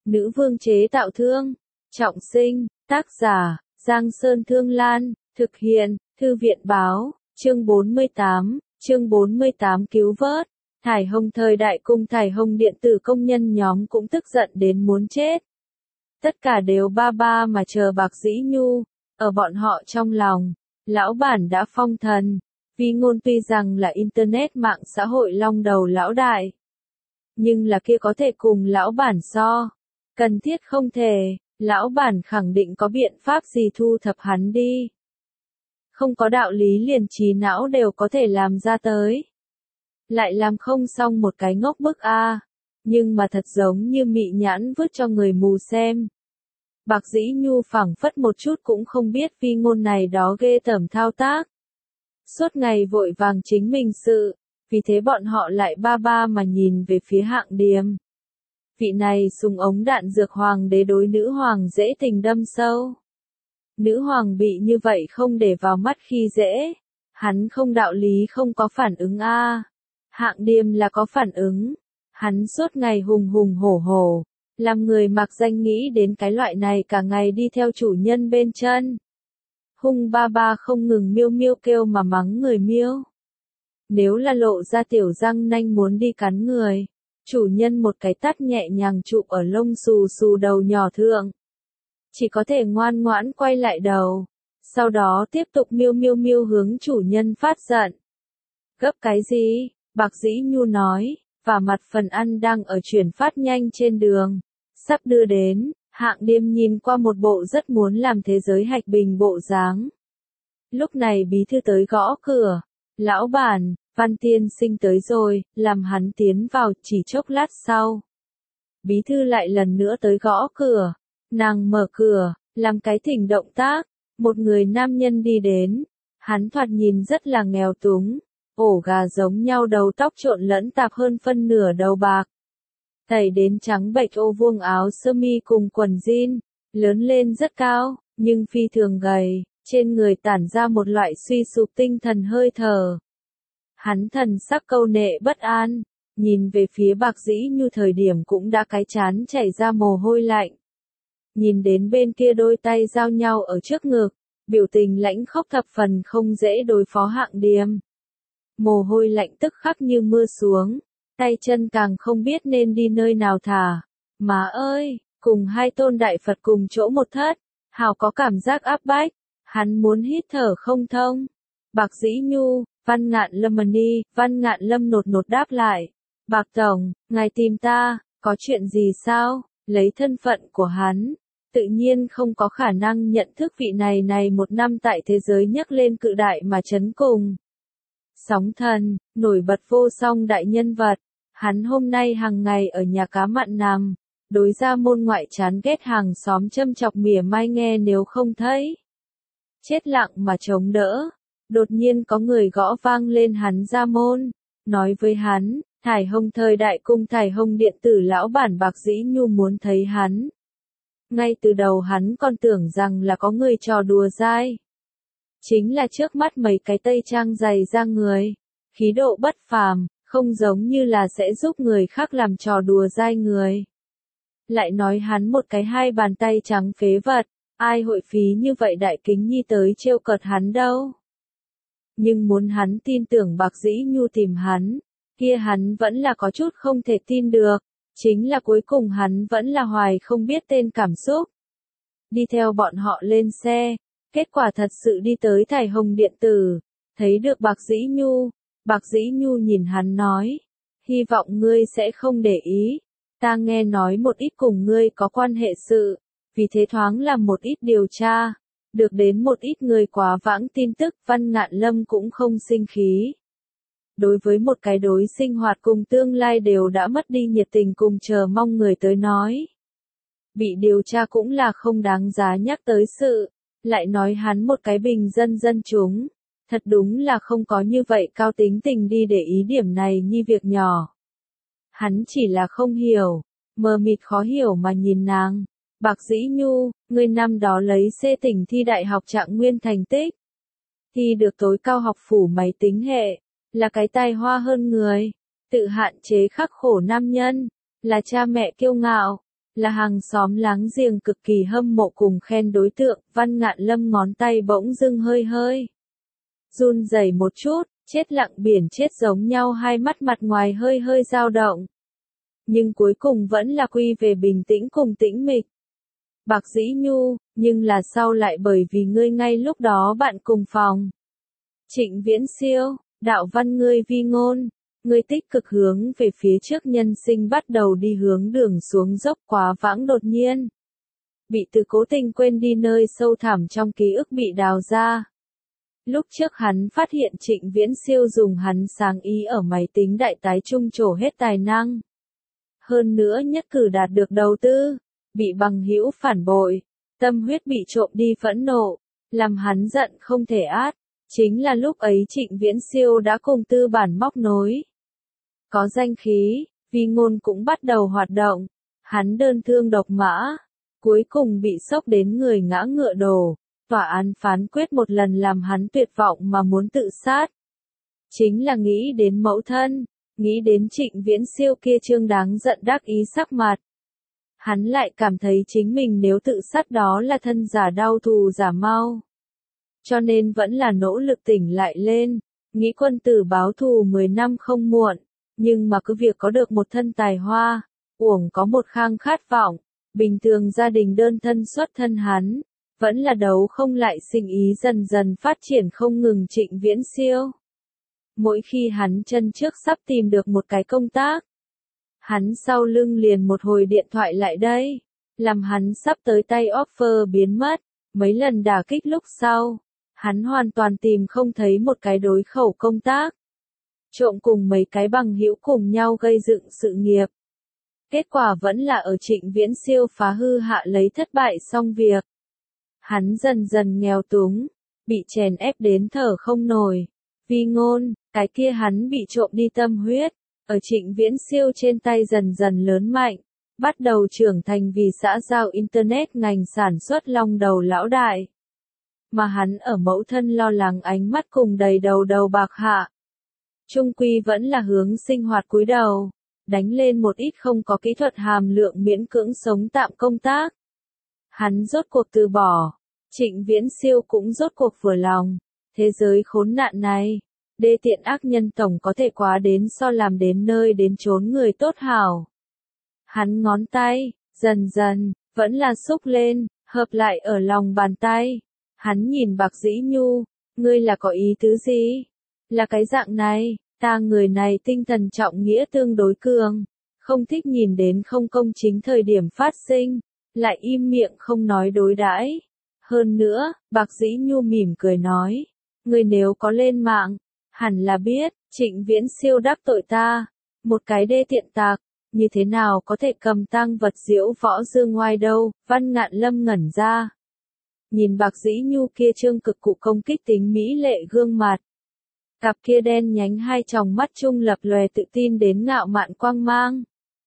Nữ vương chế tạo thương. Trọng sinh, tác giả, Giang Sơn Thương Lan, thực hiện, Thư viện báo, chương 48 cứu vớt. Thải Hồng thời đại cung Thải Hồng điện tử công nhân nhóm cũng tức giận đến muốn chết. Tất cả đều ba ba mà chờ Bạc Dĩ Nhu, ở bọn họ trong lòng, lão bản đã phong thần. Vi Ngôn tuy rằng là Internet mạng xã hội long đầu lão đại, nhưng là kia có thể cùng lão bản so. Cần thiết không thể, lão bản khẳng định có biện pháp gì thu thập hắn đi. Không có đạo lý liền trí não đều có thể làm ra tới. Lại làm không xong một cái ngốc bức a, nhưng mà thật giống như mị nhãn vứt cho người mù xem. Bạc Dĩ Nhu phảng phất một chút cũng không biết Vi Ngôn này đó ghê tởm thao tác. Suốt ngày vội vàng chính mình sự, vì thế bọn họ lại ba ba mà nhìn về phía Hạng Điềm. Vị này súng ống đạn dược hoàng đế đối nữ hoàng dễ tình đâm sâu. Nữ hoàng bị như vậy không để vào mắt khi dễ, hắn không đạo lý không có phản ứng a. Hạng Điềm là có phản ứng, hắn suốt ngày hùng hùng hổ hổ, làm người mặc danh nghĩ đến cái loại này cả ngày đi theo chủ nhân bên chân. Hung ba ba không ngừng miêu miêu kêu mà mắng người miêu. Nếu là lộ ra tiểu răng nanh muốn đi cắn người, chủ nhân một cái tát nhẹ nhàng chụp ở lông xù xù đầu nhỏ thượng. Chỉ có thể ngoan ngoãn quay lại đầu, sau đó tiếp tục miêu miêu miêu hướng chủ nhân phát giận. Gấp cái gì? Bạc Dĩ Nhu nói, và mặt phần ăn đang ở chuyển phát nhanh trên đường, sắp đưa đến. Hạng Điềm nhìn qua một bộ rất muốn làm thế giới hạch bình bộ dáng. Lúc này bí thư tới gõ cửa. Lão bản, Văn tiên sinh tới rồi, làm hắn tiến vào chỉ chốc lát sau. Bí thư lại lần nữa tới gõ cửa. Nàng mở cửa, làm cái thỉnh động tác. Một người nam nhân đi đến. Hắn thoạt nhìn rất là nghèo túng. Ổ gà giống nhau đầu tóc trộn lẫn tạp hơn phân nửa đầu bạc. Tẩy đến trắng bệch ô vuông áo sơ mi cùng quần jean, lớn lên rất cao, nhưng phi thường gầy, trên người tản ra một loại suy sụp tinh thần hơi thở. Hắn thần sắc câu nệ bất an, nhìn về phía Bạc Dĩ Nhu thời điểm cũng đã cái chán chảy ra mồ hôi lạnh. Nhìn đến bên kia đôi tay giao nhau ở trước ngực, biểu tình lãnh khốc thập phần không dễ đối phó Hạng Điềm. Mồ hôi lạnh tức khắc như mưa xuống. Tay chân càng không biết nên đi nơi nào thả. Má ơi, cùng hai tôn đại Phật cùng chỗ một thất, hào có cảm giác áp bách, hắn muốn hít thở không thông. Bạc Dĩ Nhu, Văn Ngạn Lâm Mani, Văn Ngạn Lâm nột nột đáp lại. Bạc Tổng, ngài tìm ta, có chuyện gì sao? Lấy thân phận của hắn, tự nhiên không có khả năng nhận thức vị này một năm tại thế giới nhấc lên cự đại mà chấn cùng. Sóng thần, nổi bật vô song đại nhân vật. Hắn hôm nay hàng ngày ở nhà cá mặn nằm, đối ra môn ngoại chán ghét hàng xóm châm chọc mỉa mai nghe nếu không thấy. Chết lặng mà chống đỡ, đột nhiên có người gõ vang lên hắn ra môn, nói với hắn, Thải Hồng thời đại cung Thải Hồng điện tử lão bản Bạc Dĩ Nhu muốn thấy hắn. Ngay từ đầu hắn còn tưởng rằng là có người trò đùa dai. Chính là trước mắt mấy cái tây trang dày ra người, khí độ bất phàm. Không giống như là sẽ giúp người khác làm trò đùa dai người. Lại nói hắn một cái hai bàn tay trắng phế vật, ai hội phí như vậy đại kính nhi tới trêu cợt hắn đâu. Nhưng muốn hắn tin tưởng Bạc Dĩ Nhu tìm hắn, kia hắn vẫn là có chút không thể tin được, chính là cuối cùng hắn vẫn là hoài không biết tên cảm xúc. Đi theo bọn họ lên xe, kết quả thật sự đi tới Thải Hồng điện tử, thấy được Bạc Dĩ Nhu. Bạc Dĩ Nhu nhìn hắn nói, hy vọng ngươi sẽ không để ý, ta nghe nói một ít cùng ngươi có quan hệ sự, vì thế thoáng làm một ít điều tra, được đến một ít người quá vãng tin tức. Văn Ngạn Lâm cũng không sinh khí. Đối với một cái đối sinh hoạt cùng tương lai đều đã mất đi nhiệt tình cùng chờ mong người tới nói. Bị điều tra cũng là không đáng giá nhắc tới sự, lại nói hắn một cái bình dân dân chúng. Thật đúng là không có như vậy cao tính tình đi để ý điểm này như việc nhỏ. Hắn chỉ là không hiểu, mờ mịt khó hiểu mà nhìn nàng. Bạc Dĩ Nhu, ngươi năm đó lấy C tỉnh thi đại học Trạng Nguyên thành tích. Thi được tối cao học phủ máy tính hệ, là cái tài hoa hơn người, tự hạn chế khắc khổ nam nhân, là cha mẹ kiêu ngạo, là hàng xóm láng giềng cực kỳ hâm mộ cùng khen đối tượng, Văn Ngạn Lâm ngón tay bỗng dưng hơi hơi run rẩy một chút, chết lặng biển chết giống nhau, hai mắt mặt ngoài hơi hơi dao động. Nhưng cuối cùng vẫn là quy về bình tĩnh cùng tĩnh mịch. Bạc Dĩ Nhu, nhưng là sau lại bởi vì ngươi ngay lúc đó bạn cùng phòng. Trịnh Viễn Siêu, đạo văn ngươi vi ngôn, ngươi tích cực hướng về phía trước nhân sinh bắt đầu đi hướng đường xuống dốc quá vãng đột nhiên. Bị từ cố tình quên đi nơi sâu thẳm trong ký ức bị đào ra. Lúc trước hắn phát hiện Trịnh Viễn Siêu dùng hắn sáng ý ở máy tính đại tái trung trổ hết tài năng. Hơn nữa nhất cử đạt được đầu tư, bị bằng hữu phản bội, tâm huyết bị trộm đi phẫn nộ, làm hắn giận không thể át. Chính là lúc ấy Trịnh Viễn Siêu đã cùng tư bản móc nối. Có danh khí, vi ngôn cũng bắt đầu hoạt động, hắn đơn thương độc mã, cuối cùng bị sốc đến người ngã ngựa đổ, tòa án phán quyết một lần làm hắn tuyệt vọng mà muốn tự sát. Chính là nghĩ đến mẫu thân, nghĩ đến Trịnh Viễn Siêu kia trương đáng giận đắc ý sắc mặt. Hắn lại cảm thấy chính mình nếu tự sát đó là thân giả đau thù giả mau. Cho nên vẫn là nỗ lực tỉnh lại lên, nghĩ quân tử báo thù 10 năm không muộn, nhưng mà cứ việc có được một thân tài hoa, uổng có một khang khát vọng, bình thường gia đình đơn thân xuất thân hắn, vẫn là đấu không lại sinh ý dần dần phát triển không ngừng Trịnh Viễn Siêu. Mỗi khi hắn chân trước sắp tìm được một cái công tác, hắn sau lưng liền một hồi điện thoại lại đây, làm hắn sắp tới tay offer biến mất, mấy lần đả kích lúc sau. Hắn hoàn toàn tìm không thấy một cái đối khẩu công tác. Trộm cùng mấy cái bằng hữu cùng nhau gây dựng sự nghiệp. Kết quả vẫn là ở Trịnh Viễn Siêu phá hư hạ lấy thất bại xong việc. Hắn dần dần nghèo túng, bị chèn ép đến thở không nổi. Vi ngôn, cái kia hắn bị trộm đi tâm huyết, ở Trịnh Viễn Siêu trên tay dần dần lớn mạnh, bắt đầu trưởng thành vì xã giao Internet ngành sản xuất long đầu lão đại. Mà hắn ở mẫu thân lo lắng ánh mắt cùng đầy đầu bạc hạ. Trung quy vẫn là hướng sinh hoạt cúi đầu, đánh lên một ít không có kỹ thuật hàm lượng miễn cưỡng sống tạm công tác. Hắn rốt cuộc từ bỏ, Trịnh Viễn Siêu cũng rốt cuộc vừa lòng, thế giới khốn nạn này, đê tiện ác nhân tổng có thể quá đến so làm đến nơi đến chốn người tốt hảo. Hắn ngón tay, dần dần, vẫn là xúc lên, hợp lại ở lòng bàn tay. Hắn nhìn Bạc Dĩ Nhu, ngươi là có ý tứ gì? Là cái dạng này, ta người này tinh thần trọng nghĩa tương đối cường, không thích nhìn đến không công chính thời điểm phát sinh, lại im miệng không nói đối đãi. Hơn nữa, Bạc Dĩ Nhu mỉm cười nói, ngươi nếu có lên mạng, hẳn là biết, Trịnh Viễn Siêu đắc tội ta, một cái đê tiện tạc, như thế nào có thể cầm tang vật diễu võ dương ngoai đâu, Văn Ngạn Lâm ngẩn ra. Nhìn Bạc Dĩ Nhu kia trương cực cụ công kích tính mỹ lệ gương mặt. Cặp kia đen nhánh hai tròng mắt trung lập lòe tự tin đến ngạo mạn quang mang.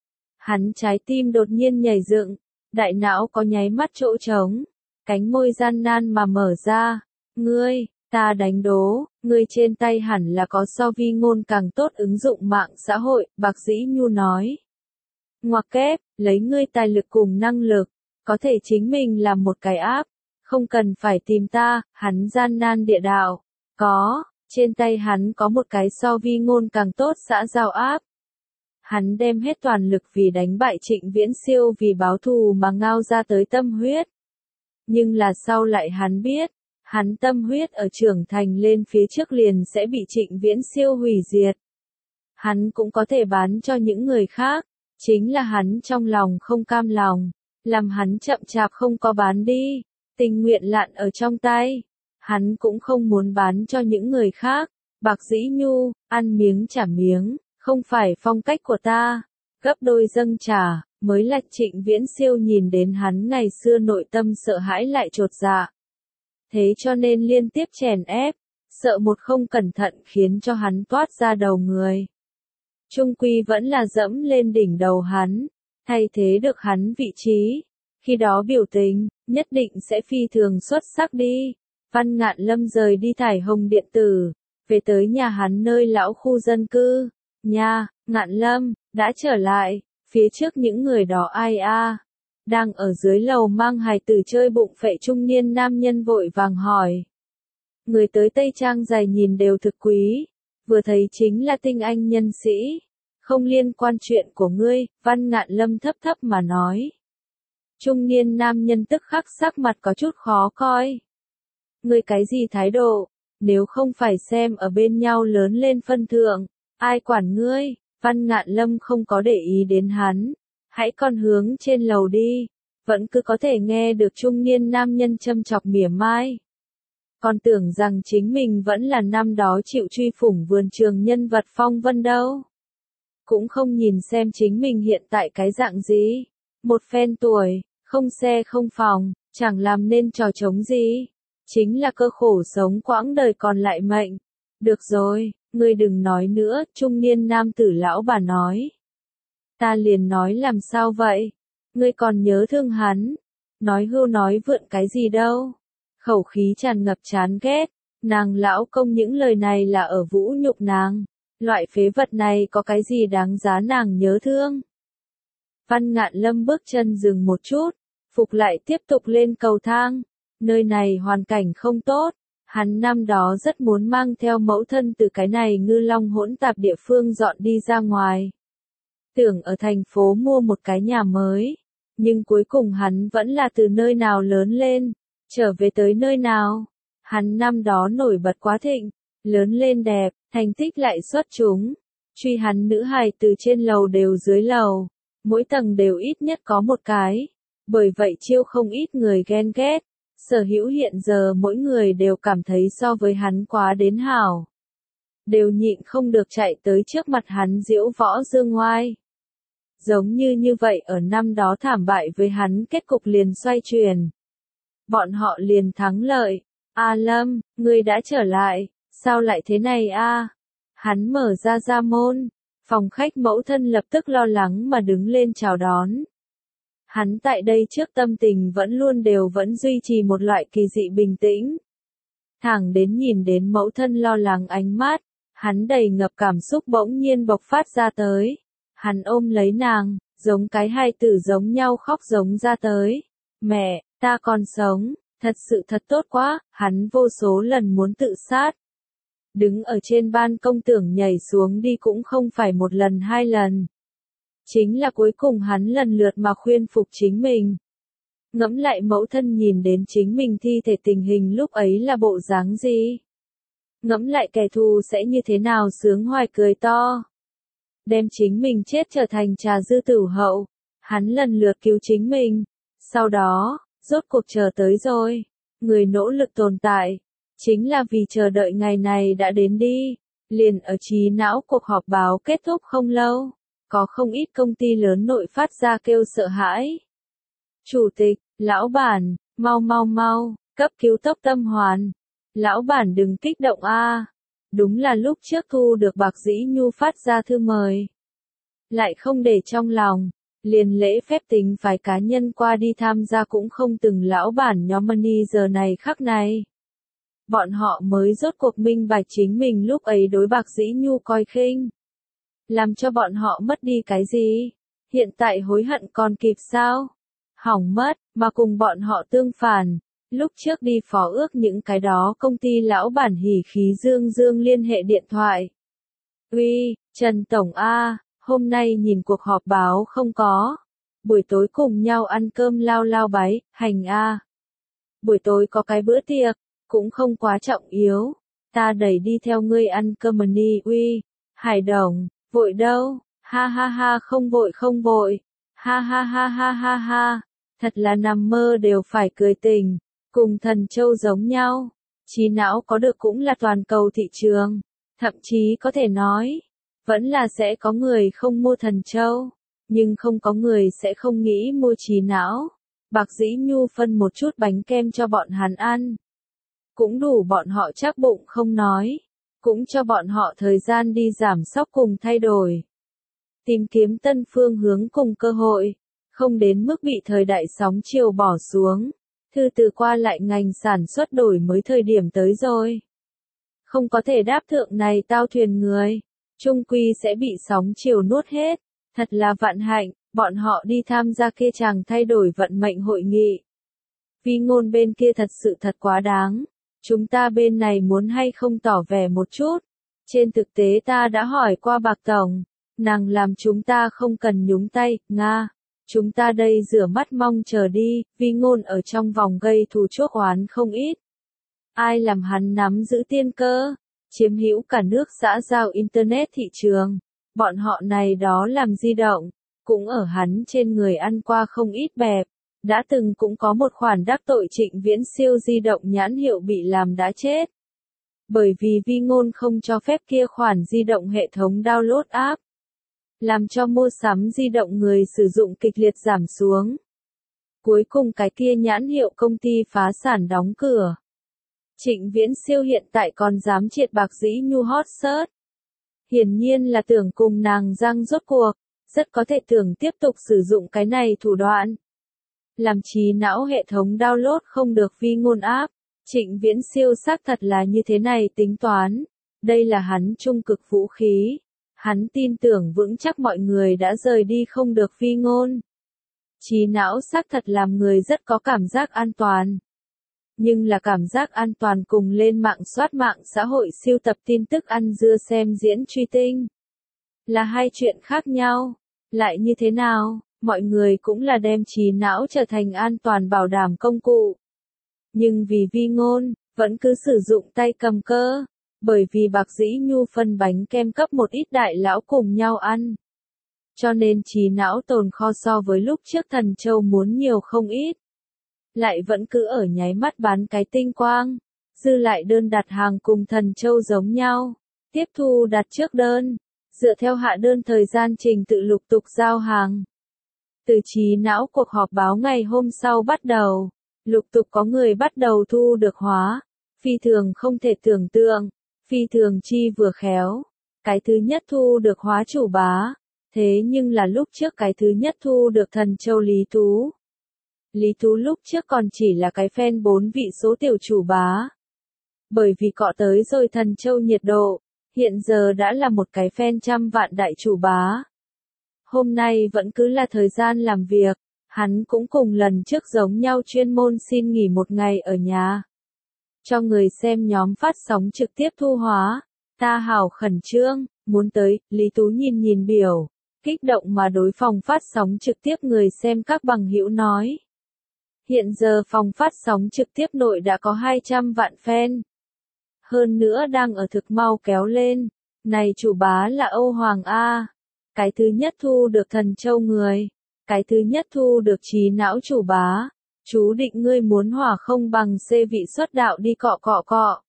Hắn trái tim đột nhiên nhảy dựng, đại não có nháy mắt chỗ trống, cánh môi gian nan mà mở ra. Ngươi, ta đánh đố, ngươi trên tay hẳn là có so vi ngôn càng tốt ứng dụng mạng xã hội, Bạc Dĩ Nhu nói. Ngoặc kép, lấy ngươi tài lực cùng năng lực, có thể chính mình làm một cái app. Không cần phải tìm ta, hắn gian nan địa đạo. Có, trên tay hắn có một cái so vi ngôn càng tốt xã giao áp. Hắn đem hết toàn lực vì đánh bại Trịnh Viễn Siêu vì báo thù mà ngao ra tới tâm huyết. Nhưng là sau lại hắn biết, hắn tâm huyết ở trưởng thành lên phía trước liền sẽ bị Trịnh Viễn Siêu hủy diệt. Hắn cũng có thể bán cho những người khác, chính là hắn trong lòng không cam lòng, làm hắn chậm chạp không có bán đi. Tình nguyện lạn ở trong tay, hắn cũng không muốn bán cho những người khác. Bạc Dĩ Nhu, ăn miếng trả miếng, không phải phong cách của ta, gấp đôi dâng trả, mới là Trịnh Viễn Siêu nhìn đến hắn ngày xưa nội tâm sợ hãi lại chột dạ. Thế cho nên liên tiếp chèn ép, sợ một không cẩn thận khiến cho hắn toát ra đầu người. Trung quy vẫn là dẫm lên đỉnh đầu hắn, thay thế được hắn vị trí. Khi đó biểu tình, nhất định sẽ phi thường xuất sắc đi. Văn Ngạn Lâm rời đi Thải Hồng Điện Tử, về tới nhà hắn nơi lão khu dân cư. Nha, Ngạn Lâm, đã trở lại, phía trước những người đó ai a? Đang ở dưới lầu mang hài tử chơi bụng phệ trung niên nam nhân vội vàng hỏi. Người tới Tây Trang dài nhìn đều thực quý, vừa thấy chính là tinh anh nhân sĩ. Không liên quan chuyện của ngươi, Văn Ngạn Lâm thấp thấp mà nói. Trung niên nam nhân tức khắc sắc mặt có chút khó coi. Ngươi cái gì thái độ, nếu không phải xem ở bên nhau lớn lên phân thượng, ai quản ngươi, Văn Ngạn Lâm không có để ý đến hắn. Hãy còn hướng trên lầu đi, vẫn cứ có thể nghe được trung niên nam nhân châm chọc mỉa mai. Còn tưởng rằng chính mình vẫn là năm đó chịu truy phủng vườn trường nhân vật phong vân đâu. Cũng không nhìn xem chính mình hiện tại cái dạng gì. Một phen tuổi, không xe không phòng, chẳng làm nên trò trống gì. Chính là cơ khổ sống quãng đời còn lại mệnh. Được rồi, ngươi đừng nói nữa, trung niên nam tử lão bà nói. Ta liền nói làm sao vậy? Ngươi còn nhớ thương hắn? Nói hưu nói vượn cái gì đâu? Khẩu khí tràn ngập chán ghét. Nàng lão công những lời này là ở vũ nhục nàng. Loại phế vật này có cái gì đáng giá nàng nhớ thương? Văn Ngạn Lâm bước chân dừng một chút, phục lại tiếp tục lên cầu thang. Nơi này hoàn cảnh không tốt. Hắn năm đó rất muốn mang theo mẫu thân từ cái này ngư long hỗn tạp địa phương dọn đi ra ngoài. Tưởng ở thành phố mua một cái nhà mới. Nhưng cuối cùng hắn vẫn là từ nơi nào lớn lên, trở về tới nơi nào. Hắn năm đó nổi bật quá thịnh, lớn lên đẹp, thành tích lại xuất chúng. Truy hắn nữ hài từ trên lầu đều dưới lầu, mỗi tầng đều ít nhất có một cái. Bởi vậy chiêu không ít người ghen ghét. Sở hữu hiện giờ mỗi người đều cảm thấy so với hắn quá đến hảo. Đều nhịn không được chạy tới trước mặt hắn diễu võ dương ngoai. Giống như vậy ở năm đó thảm bại với hắn kết cục liền xoay chuyển. Bọn họ liền thắng lợi. A Lâm, ngươi đã trở lại, sao lại thế này a? Hắn mở ra môn, phòng khách mẫu thân lập tức lo lắng mà đứng lên chào đón. Hắn tại đây trước tâm tình vẫn luôn vẫn duy trì một loại kỳ dị bình tĩnh. Thẳng đến nhìn đến mẫu thân lo lắng ánh mắt, hắn đầy ngập cảm xúc bỗng nhiên bộc phát ra tới. Hắn ôm lấy nàng, giống cái hai tử giống nhau khóc giống ra tới. Mẹ, ta còn sống, thật sự thật tốt quá, hắn vô số lần muốn tự sát. Đứng ở trên ban công tưởng nhảy xuống đi cũng không phải một lần hai lần. Chính là cuối cùng hắn lần lượt mà khuyên phục chính mình. Ngẫm lại mẫu thân nhìn đến chính mình thi thể tình hình lúc ấy là bộ dáng gì? Ngẫm lại kẻ thù sẽ như thế nào sướng hoài cười to. Đem chính mình chết trở thành trà dư tử hậu. Hắn lần lượt cứu chính mình. Sau đó, rốt cuộc chờ tới rồi. Người nỗ lực tồn tại. Chính là vì chờ đợi ngày này đã đến đi. Liền ở trí não cuộc họp báo kết thúc không lâu. Có không ít công ty lớn nội phát ra kêu sợ hãi. Chủ tịch, lão bản, mau, cấp cứu tốc tâm hoàn. Lão bản đừng kích động a. Đúng là lúc trước thu được Bạc Dĩ Nhu phát ra thư mời. Lại không để trong lòng, liền lễ phép tính phải cá nhân qua đi tham gia cũng không từng lão bản nhóm money giờ này khắc này. Bọn họ mới rốt cuộc minh bạch chính mình lúc ấy đối Bạc Dĩ Nhu coi khinh. Làm cho bọn họ mất đi cái gì? Hiện tại hối hận còn kịp sao? Hỏng mất, mà cùng bọn họ tương phản. Lúc trước đi phó ước những cái đó công ty lão bản hỉ khí dương dương liên hệ điện thoại. Uy, Trần Tổng A, hôm nay nhìn cuộc họp báo không có. Buổi tối cùng nhau ăn cơm lao bái, hành A. Buổi tối có cái bữa tiệc, cũng không quá trọng yếu. Ta đẩy đi theo ngươi ăn cơm money. Uy, Hải Đồng, vội đâu? Ha, không vội. Ha. Thật là nằm mơ đều phải cười tình. Cùng thần châu giống nhau, trí não có được cũng là toàn cầu thị trường, thậm chí có thể nói, vẫn là sẽ có người không mua thần châu, nhưng không có người sẽ không nghĩ mua trí não. Bạc Dĩ Nhu phân một chút bánh kem cho bọn hắn ăn, cũng đủ bọn họ chắc bụng không nói, cũng cho bọn họ thời gian đi giảm sóc cùng thay đổi, tìm kiếm tân phương hướng cùng cơ hội, không đến mức bị thời đại sóng chiều bỏ xuống. Thư từ qua lại ngành sản xuất đổi mới thời điểm tới rồi. Không có thể đáp thượng này tao thuyền người, chung quy sẽ bị sóng chiều nuốt hết. Thật là vạn hạnh, bọn họ đi tham gia kia chàng thay đổi vận mệnh hội nghị. Vi Ngôn bên kia thật quá đáng. Chúng ta bên này muốn hay không tỏ vẻ một chút. Trên thực tế ta đã hỏi qua Bạc Tổng. Nàng làm chúng ta không cần nhúng tay, Nga. Chúng ta đây rửa mắt mong chờ đi, Vi Ngôn ở trong vòng gây thù chuốc oán không ít. Ai làm hắn nắm giữ tiên cơ, chiếm hữu cả nước xã giao Internet thị trường. Bọn họ này đó làm di động, cũng ở hắn trên người ăn qua không ít bẹp. Đã từng cũng có một khoản đắc tội Trịnh Viễn siêu di động nhãn hiệu bị làm đã chết. Bởi vì Vi Ngôn không cho phép kia khoản di động hệ thống download app. Làm cho mua sắm di động người sử dụng kịch liệt giảm xuống. Cuối cùng cái kia nhãn hiệu công ty phá sản đóng cửa. Trịnh Viễn siêu hiện tại còn dám triệt Bạc Dĩ Nhu hot search. Hiển nhiên là tưởng cùng nàng răng rốt cuộc, rất có thể tưởng tiếp tục sử dụng cái này thủ đoạn. Làm trí não hệ thống download không được Vi Ngôn app, Trịnh Viễn siêu xác thật là như thế này tính toán. Đây là hắn trung cực vũ khí. Hắn tin tưởng vững chắc mọi người đã rời đi không được Vi Ngôn. Trí não xác thật làm người rất có cảm giác an toàn. Nhưng là cảm giác an toàn cùng lên mạng soát mạng xã hội siêu tập tin tức ăn dưa xem diễn truy tinh. Là hai chuyện khác nhau. Lại như thế nào, mọi người cũng là đem trí não trở thành an toàn bảo đảm công cụ. Nhưng vì Vi Ngôn, vẫn cứ sử dụng tay cầm cơ. Bởi vì Bạc Dĩ Nhu phân bánh kem cấp một ít đại lão cùng nhau ăn. Cho nên trí não tồn kho so với lúc trước Thần Châu muốn nhiều không ít. Lại vẫn cứ ở nháy mắt bán cái tinh quang. Dư lại đơn đặt hàng cùng Thần Châu giống nhau. Tiếp thu đặt trước đơn. Dựa theo hạ đơn thời gian trình tự lục tục giao hàng. Từ trí não cuộc họp báo ngày hôm sau bắt đầu. Lục tục có người bắt đầu thu được hóa. Phi thường không thể tưởng tượng. Phi thường chi vừa khéo. Cái thứ nhất thu được hóa chủ bá. Thế nhưng là lúc trước cái thứ nhất thu được Thần Châu Lý Tú. Lý Tú lúc trước còn chỉ là cái fan 4 vị số tiểu chủ bá. Bởi vì cọ tới rồi Thần Châu nhiệt độ, hiện giờ đã là một cái fan trăm vạn đại chủ bá. Hôm nay vẫn cứ là thời gian làm việc, hắn cũng cùng lần trước giống nhau chuyên môn xin nghỉ một ngày ở nhà. Cho người xem nhóm phát sóng trực tiếp thu hóa, ta hào khẩn trương, muốn tới, Lý Tú nhìn biểu, kích động mà đối phòng phát sóng trực tiếp người xem các bằng hữu nói. Hiện giờ phòng phát sóng trực tiếp nội đã có 200 vạn fan. Hơn nữa đang ở thực mau kéo lên, này chủ bá là Âu Hoàng A. Cái thứ nhất thu được Thần Châu người, cái thứ nhất thu được trí não chủ bá. Chú định ngươi muốn hỏa không bằng xê vị xuất đạo đi cọ.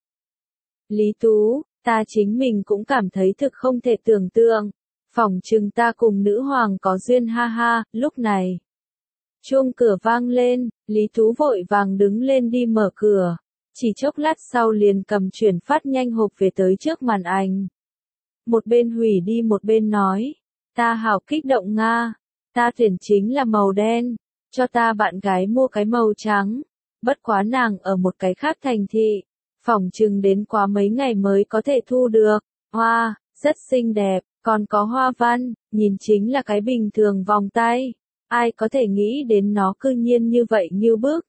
Lý Tú, ta chính mình cũng cảm thấy thực không thể tưởng tượng. Phỏng chừng ta cùng nữ hoàng có duyên ha ha, lúc này. Chuông cửa vang lên, Lý Tú vội vàng đứng lên đi mở cửa. Chỉ chốc lát sau liền cầm chuyển phát nhanh hộp về tới trước màn ảnh. Một bên hủy đi một bên nói. Ta hào kích động Nga. Ta tuyển chính là màu đen. Cho ta bạn gái mua cái màu trắng. Bất quá nàng ở một cái khác thành thị. Phỏng chừng đến quá mấy ngày mới có thể thu được. Hoa, rất xinh đẹp, còn có hoa văn, nhìn chính là cái bình thường vòng tay. Ai có thể nghĩ đến nó cư nhiên như vậy như bức.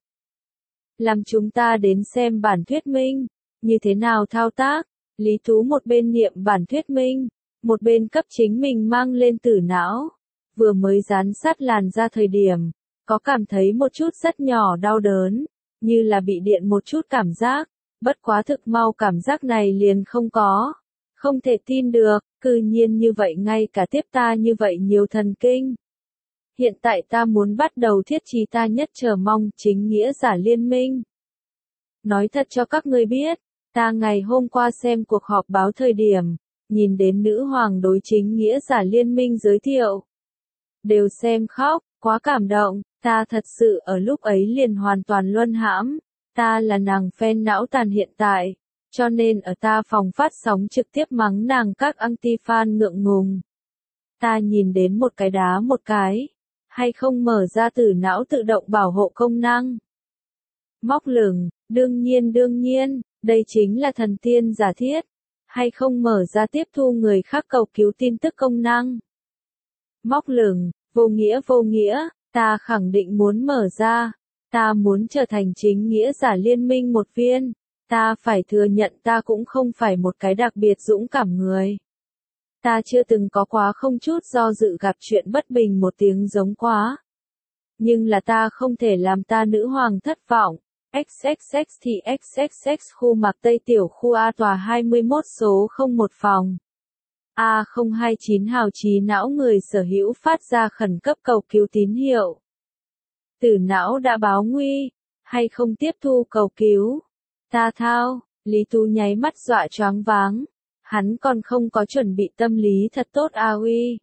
Làm chúng ta đến xem bản thuyết minh. Như thế nào thao tác? Lý Tú một bên niệm bản thuyết minh. Một bên cấp chính mình mang lên tử não. Vừa mới dán sát làn ra thời điểm. Có cảm thấy một chút rất nhỏ đau đớn. Như là bị điện một chút cảm giác. Bất quá thực mau cảm giác này liền không có. Không thể tin được, cư nhiên như vậy ngay cả tiếp ta như vậy nhiều thần kinh. Hiện tại ta muốn bắt đầu thiết trí ta nhất chờ mong chính nghĩa giả liên minh. Nói thật cho các ngươi biết, ta ngày hôm qua xem cuộc họp báo thời điểm, nhìn đến nữ hoàng đối chính nghĩa giả liên minh giới thiệu. Đều xem khóc, quá cảm động, ta thật sự ở lúc ấy liền hoàn toàn luân hãm. Ta là nàng fan não tàn hiện tại, cho nên ở ta phòng phát sóng trực tiếp mắng nàng các anti-fan ngượng ngùng. Ta nhìn đến một cái đá một cái, hay không mở ra tử não tự động bảo hộ công năng. Móc lửng, đương nhiên, đây chính là thần tiên giả thiết, hay không mở ra tiếp thu người khác cầu cứu tin tức công năng. Móc lửng, vô nghĩa, ta khẳng định muốn mở ra. Ta muốn trở thành chính nghĩa giả liên minh một viên. Ta phải thừa nhận ta cũng không phải một cái đặc biệt dũng cảm người. Ta chưa từng có quá không chút do dự gặp chuyện bất bình một tiếng giống quá. Nhưng là ta không thể làm ta nữ hoàng thất vọng. XXX thì XXX khu Mạc Tây tiểu khu A tòa 21 số 01 phòng. A029 hào trí não người sở hữu phát ra khẩn cấp cầu cứu tín hiệu. Tử não đã báo nguy, hay không tiếp thu cầu cứu. Ta thao, Lý Tú nháy mắt dọa choáng váng. Hắn còn không có chuẩn bị tâm lý thật tốt uy.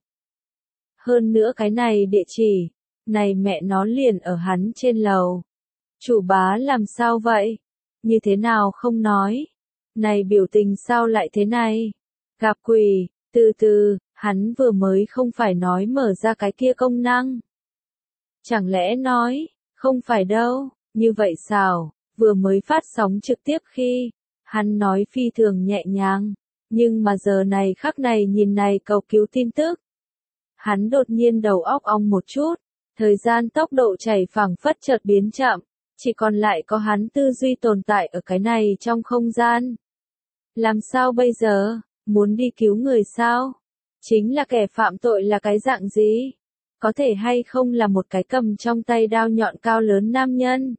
Hơn nữa cái này địa chỉ, này mẹ nó liền ở hắn trên lầu. Chủ bá làm sao vậy? Như thế nào không nói? Này biểu tình sao lại thế này? Gặp quỷ, từ từ, hắn vừa mới không phải nói mở ra cái kia công năng. Chẳng lẽ nói, không phải đâu, như vậy sao, vừa mới phát sóng trực tiếp khi, hắn nói phi thường nhẹ nhàng, nhưng mà giờ này khắc này nhìn này cầu cứu tin tức. Hắn đột nhiên đầu óc ong một chút, thời gian tốc độ chảy phảng phất chợt biến chậm, chỉ còn lại có hắn tư duy tồn tại ở cái này trong không gian. Làm sao bây giờ, muốn đi cứu người sao? Chính là kẻ phạm tội là cái dạng gì? Có thể hay không là một cái cầm trong tay đao nhọn cao lớn nam nhân?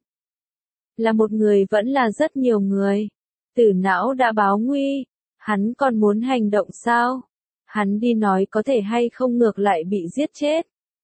Là một người vẫn là rất nhiều người. Tử não đã báo nguy, hắn còn muốn hành động sao? Hắn đi nói có thể hay không ngược lại bị giết chết.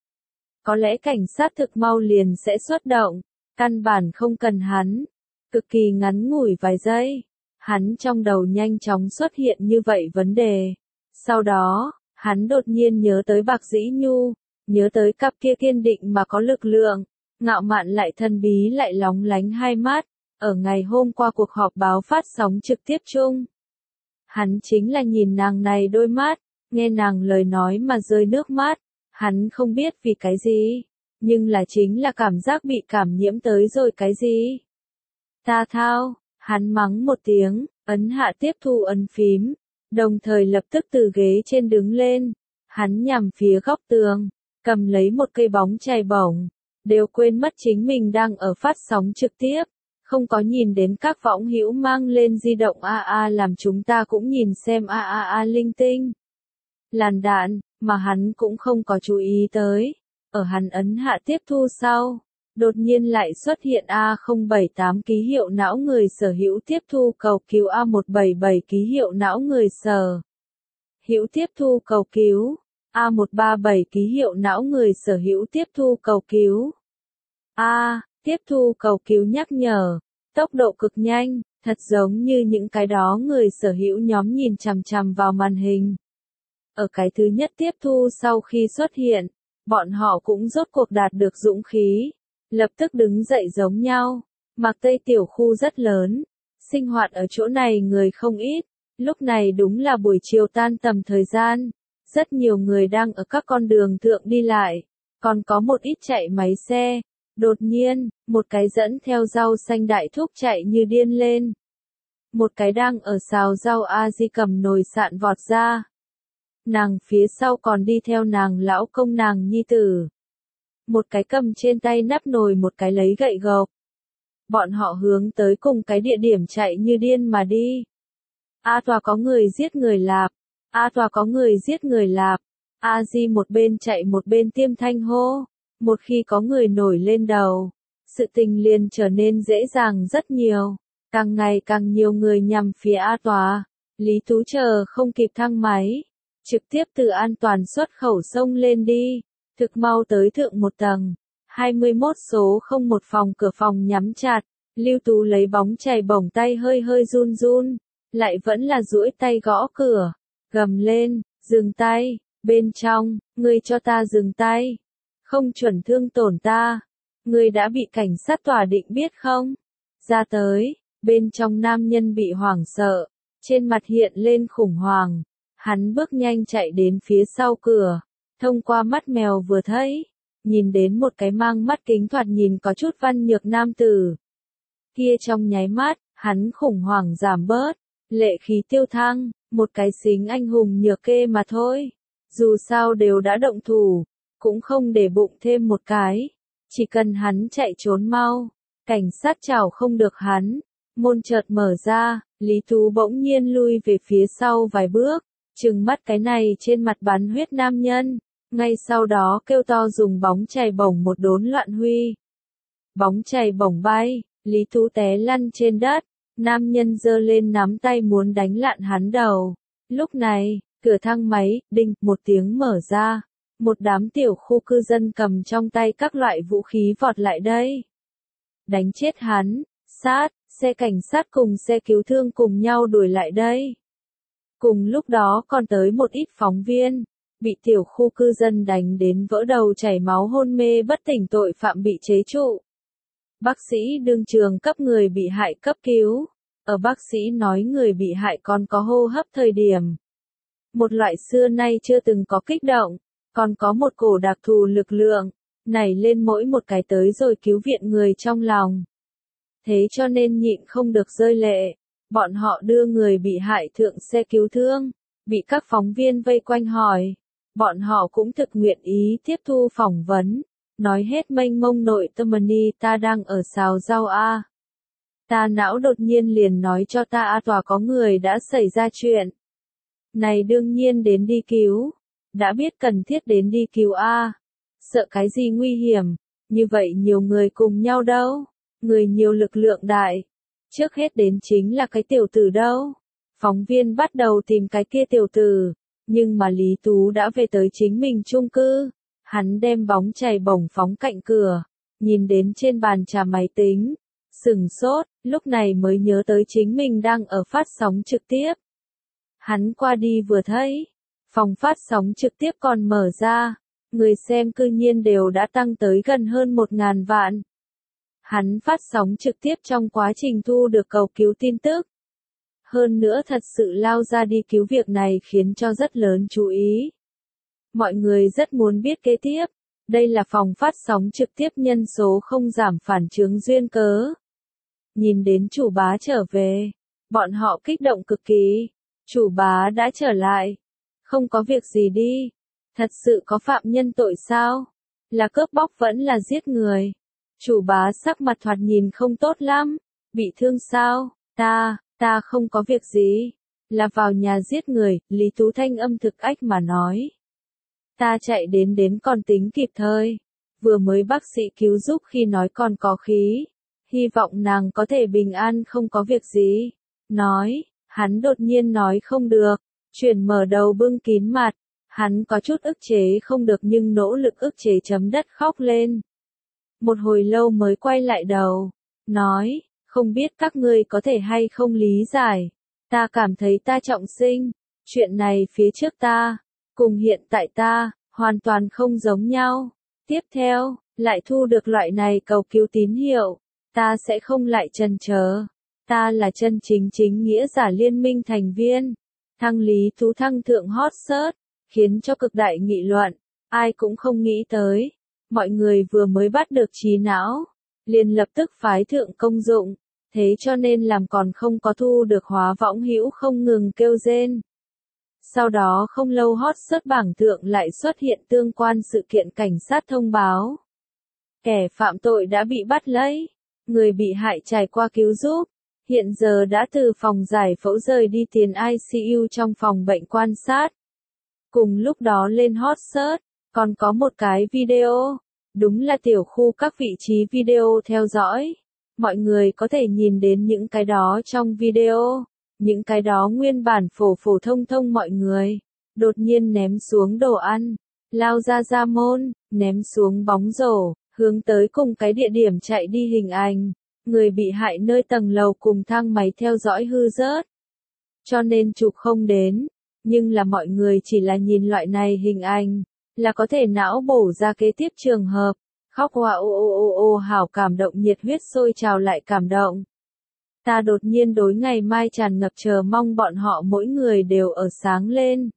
Có lẽ cảnh sát thực mau liền sẽ xuất động, căn bản không cần hắn. Cực kỳ ngắn ngủi vài giây, hắn trong đầu nhanh chóng xuất hiện như vậy vấn đề. Sau đó, hắn đột nhiên nhớ tới Bạc Dĩ Nhu, nhớ tới cặp kia kiên định mà có lực lượng, ngạo mạn lại thân bí lại lóng lánh hai mắt, ở ngày hôm qua cuộc họp báo phát sóng trực tiếp chung. Hắn chính là nhìn nàng này đôi mắt, nghe nàng lời nói mà rơi nước mắt, hắn không biết vì cái gì, nhưng là chính là cảm giác bị cảm nhiễm tới rồi cái gì. Ta thao, hắn mắng một tiếng, ấn hạ tiếp thu ấn phím, đồng thời lập tức từ ghế trên đứng lên, hắn nhằm phía góc tường, cầm lấy một cây bóng chày bổng, đều quên mất chính mình đang ở phát sóng trực tiếp, không có nhìn đến các võng hữu mang lên di động làm chúng ta cũng nhìn xem linh tinh. Làn đạn, mà hắn cũng không có chú ý tới, ở hắn ấn hạ tiếp thu sau, đột nhiên lại xuất hiện A078 ký hiệu não người sở hữu tiếp thu cầu cứu A177 ký hiệu não người sở hữu tiếp thu cầu cứu, A137 ký hiệu não người sở hữu tiếp thu cầu cứu. Tiếp thu cầu cứu nhắc nhở, tốc độ cực nhanh, thật giống như những cái đó người sở hữu nhóm nhìn chằm chằm vào màn hình. Ở cái thứ nhất tiếp thu sau khi xuất hiện, bọn họ cũng rốt cuộc đạt được dũng khí, lập tức đứng dậy giống nhau. Mạc Tây tiểu khu rất lớn, sinh hoạt ở chỗ này người không ít, lúc này đúng là buổi chiều tan tầm thời gian, rất nhiều người đang ở các con đường thượng đi lại, còn có một ít chạy máy xe. Đột nhiên, một cái dẫn theo rau xanh đại thúc chạy như điên lên. Một cái đang ở xào rau di cầm nồi sạn vọt ra. Nàng phía sau còn đi theo nàng lão công nàng nhi tử. Một cái cầm trên tay nắp nồi một cái lấy gậy gộc. Bọn họ hướng tới cùng cái địa điểm chạy như điên mà đi. Tòa có người giết người lạp. Tòa có người giết người lạp. Di một bên chạy một bên tiêm thanh hô. Một khi có người nổi lên đầu, sự tình liền trở nên dễ dàng rất nhiều. Càng ngày càng nhiều người nhằm phía tòa. Lý Tú chờ không kịp thang máy, trực tiếp từ an toàn xuất khẩu xông lên đi, thực mau tới thượng một tầng, 21 số 01 phòng cửa phòng nhắm chặt, Lưu Tú lấy bóng chày bổng tay hơi hơi run run, lại vẫn là duỗi tay gõ cửa, gầm lên, dừng tay, bên trong, ngươi cho ta dừng tay, không chuẩn thương tổn ta, ngươi đã bị cảnh sát tòa định biết không? Ra tới, bên trong nam nhân bị hoảng sợ, trên mặt hiện lên khủng hoảng. Hắn bước nhanh chạy đến phía sau cửa, thông qua mắt mèo vừa thấy, nhìn đến một cái mang mắt kính thoạt nhìn có chút văn nhược nam tử. Kia trong nháy mắt, hắn khủng hoảng giảm bớt, lệ khí tiêu thăng, một cái xính anh hùng nhược kê mà thôi. Dù sao đều đã động thủ, cũng không để bụng thêm một cái. Chỉ cần hắn chạy trốn mau, cảnh sát chảo không được hắn. Môn chợt mở ra, Lý Tú bỗng nhiên lui về phía sau vài bước, trừng mắt cái này trên mặt bắn huyết nam nhân. Ngay sau đó kêu to dùng bóng chày bổng một đốn loạn huy. Bóng chày bổng bay, Lý Tú té lăn trên đất, nam nhân giơ lên nắm tay muốn đánh lạn hắn đầu. Lúc này, cửa thang máy, đinh, một tiếng mở ra. Một đám tiểu khu cư dân cầm trong tay các loại vũ khí vọt lại đây. Đánh chết hắn, sát, xe cảnh sát cùng xe cứu thương cùng nhau đuổi lại đây. Cùng lúc đó còn tới một ít phóng viên, bị tiểu khu cư dân đánh đến vỡ đầu chảy máu hôn mê bất tỉnh tội phạm bị chế trụ. Bác sĩ đương trường cấp người bị hại cấp cứu. Ở bác sĩ nói người bị hại còn có hô hấp thời điểm. Một loại xưa nay chưa từng có kích động, còn có một cổ đặc thù lực lượng, nảy lên mỗi một cái tới rồi cứu viện người trong lòng. Thế cho nên nhịn không được rơi lệ, bọn họ đưa người bị hại thượng xe cứu thương, bị các phóng viên vây quanh hỏi. Bọn họ cũng thực nguyện ý tiếp thu phỏng vấn, nói hết mênh mông nội tâm ni ta đang ở xào rau a. Ta não đột nhiên liền nói cho ta a tòa có người đã xảy ra chuyện. Này đương nhiên đến đi cứu, đã biết cần thiết đến đi cứu a. Sợ cái gì nguy hiểm, như vậy nhiều người cùng nhau đâu, người nhiều lực lượng đại. Trước hết đến chính là cái tiểu tử đâu. Phóng viên bắt đầu tìm cái kia tiểu tử. Nhưng mà Lý Tú đã về tới chính mình chung cư, hắn đem bóng chày bổng phóng cạnh cửa, nhìn đến trên bàn trà máy tính, sửng sốt, lúc này mới nhớ tới chính mình đang ở phát sóng trực tiếp. Hắn qua đi vừa thấy, phòng phát sóng trực tiếp còn mở ra, người xem cư nhiên đều đã tăng tới gần hơn 1.000 vạn. Hắn phát sóng trực tiếp trong quá trình thu được cầu cứu tin tức. Hơn nữa thật sự lao ra đi cứu việc này khiến cho rất lớn chú ý. Mọi người rất muốn biết kế tiếp. Đây là phòng phát sóng trực tiếp nhân số không giảm phản chướng duyên cớ. Nhìn đến chủ bá trở về, bọn họ kích động cực kỳ. Chủ bá đã trở lại. Không có việc gì đi. Thật sự có phạm nhân tội sao? Là cướp bóc vẫn là giết người. Chủ bá sắc mặt thoạt nhìn không tốt lắm. Bị thương sao? Ta không có việc gì. Là vào nhà giết người, Lý Tú thanh âm thực ách mà nói. Ta chạy đến còn tính kịp thời. Vừa mới bác sĩ cứu giúp khi nói còn có khí. Hy vọng nàng có thể bình an không có việc gì. Nói, hắn đột nhiên nói không được. Chuyển mở đầu bưng kín mặt. Hắn có chút ức chế không được nhưng nỗ lực ức chế chấm đất khóc lên. Một hồi lâu mới quay lại đầu. Nói, không biết các ngươi có thể hay không lý giải. Ta cảm thấy ta trọng sinh. Chuyện này phía trước ta, cùng hiện tại ta, hoàn toàn không giống nhau. Tiếp theo, lại thu được loại này cầu cứu tín hiệu. Ta sẽ không lại chần chờ. Ta là chân chính chính nghĩa giả liên minh thành viên. Thăng Lý Tú thăng thượng hot search, khiến cho cực đại nghị luận. Ai cũng không nghĩ tới. Mọi người vừa mới bắt được trí não, liền lập tức phái thượng công dụng. Thế cho nên làm còn không có thu được hóa võng hữu không ngừng kêu rên. Sau đó không lâu hot search bảng thượng lại xuất hiện tương quan sự kiện cảnh sát thông báo. Kẻ phạm tội đã bị bắt lấy. Người bị hại trải qua cứu giúp. Hiện giờ đã từ phòng giải phẫu rời đi tiền ICU trong phòng bệnh quan sát. Cùng lúc đó lên hot search, còn có một cái video. Đúng là tiểu khu các vị trí video theo dõi. Mọi người có thể nhìn đến những cái đó trong video. Những cái đó nguyên bản phổ thông mọi người. Đột nhiên ném xuống đồ ăn. Lao ra môn, ném xuống bóng rổ, hướng tới cùng cái địa điểm chạy đi hình ảnh. Người bị hại nơi tầng lầu cùng thang máy theo dõi hư rớt. Cho nên chụp không đến. Nhưng là mọi người chỉ là nhìn loại này hình ảnh. Là có thể não bổ ra kế tiếp trường hợp. Khóc hoa ô hảo cảm động nhiệt huyết sôi trào lại cảm động. Ta đột nhiên đối ngày mai tràn ngập chờ mong bọn họ mỗi người đều ở sáng lên.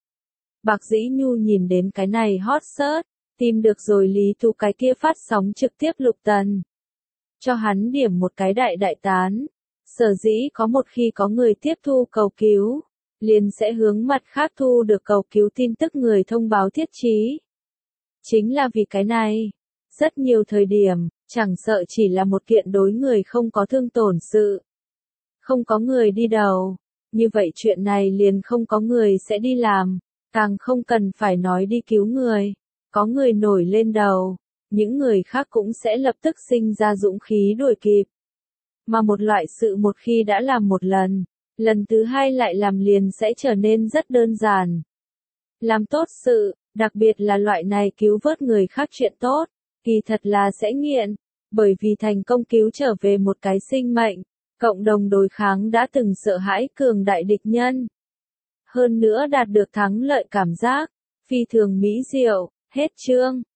Bạc Dĩ Nhu nhìn đến cái này hot search, tìm được rồi Lý Tú cái kia phát sóng trực tiếp Lục Tần. Cho hắn điểm một cái đại tán. Sở dĩ có một khi có người tiếp thu cầu cứu, liền sẽ hướng mặt khác thu được cầu cứu tin tức người thông báo thiết trí. Chính là vì cái này, rất nhiều thời điểm, chẳng sợ chỉ là một kiện đối người không có thương tổn sự. Không có người đi đầu, như vậy chuyện này liền không có người sẽ đi làm, càng không cần phải nói đi cứu người. Có người nổi lên đầu, những người khác cũng sẽ lập tức sinh ra dũng khí đuổi kịp. Mà một loại sự một khi đã làm một lần, lần thứ hai lại làm liền sẽ trở nên rất đơn giản. Làm tốt sự, đặc biệt là loại này cứu vớt người khác chuyện tốt, kỳ thật là sẽ nghiện, bởi vì thành công cứu trở về một cái sinh mệnh, cộng đồng đối kháng đã từng sợ hãi cường đại địch nhân. Hơn nữa đạt được thắng lợi cảm giác, phi thường mỹ diệu, hết chương.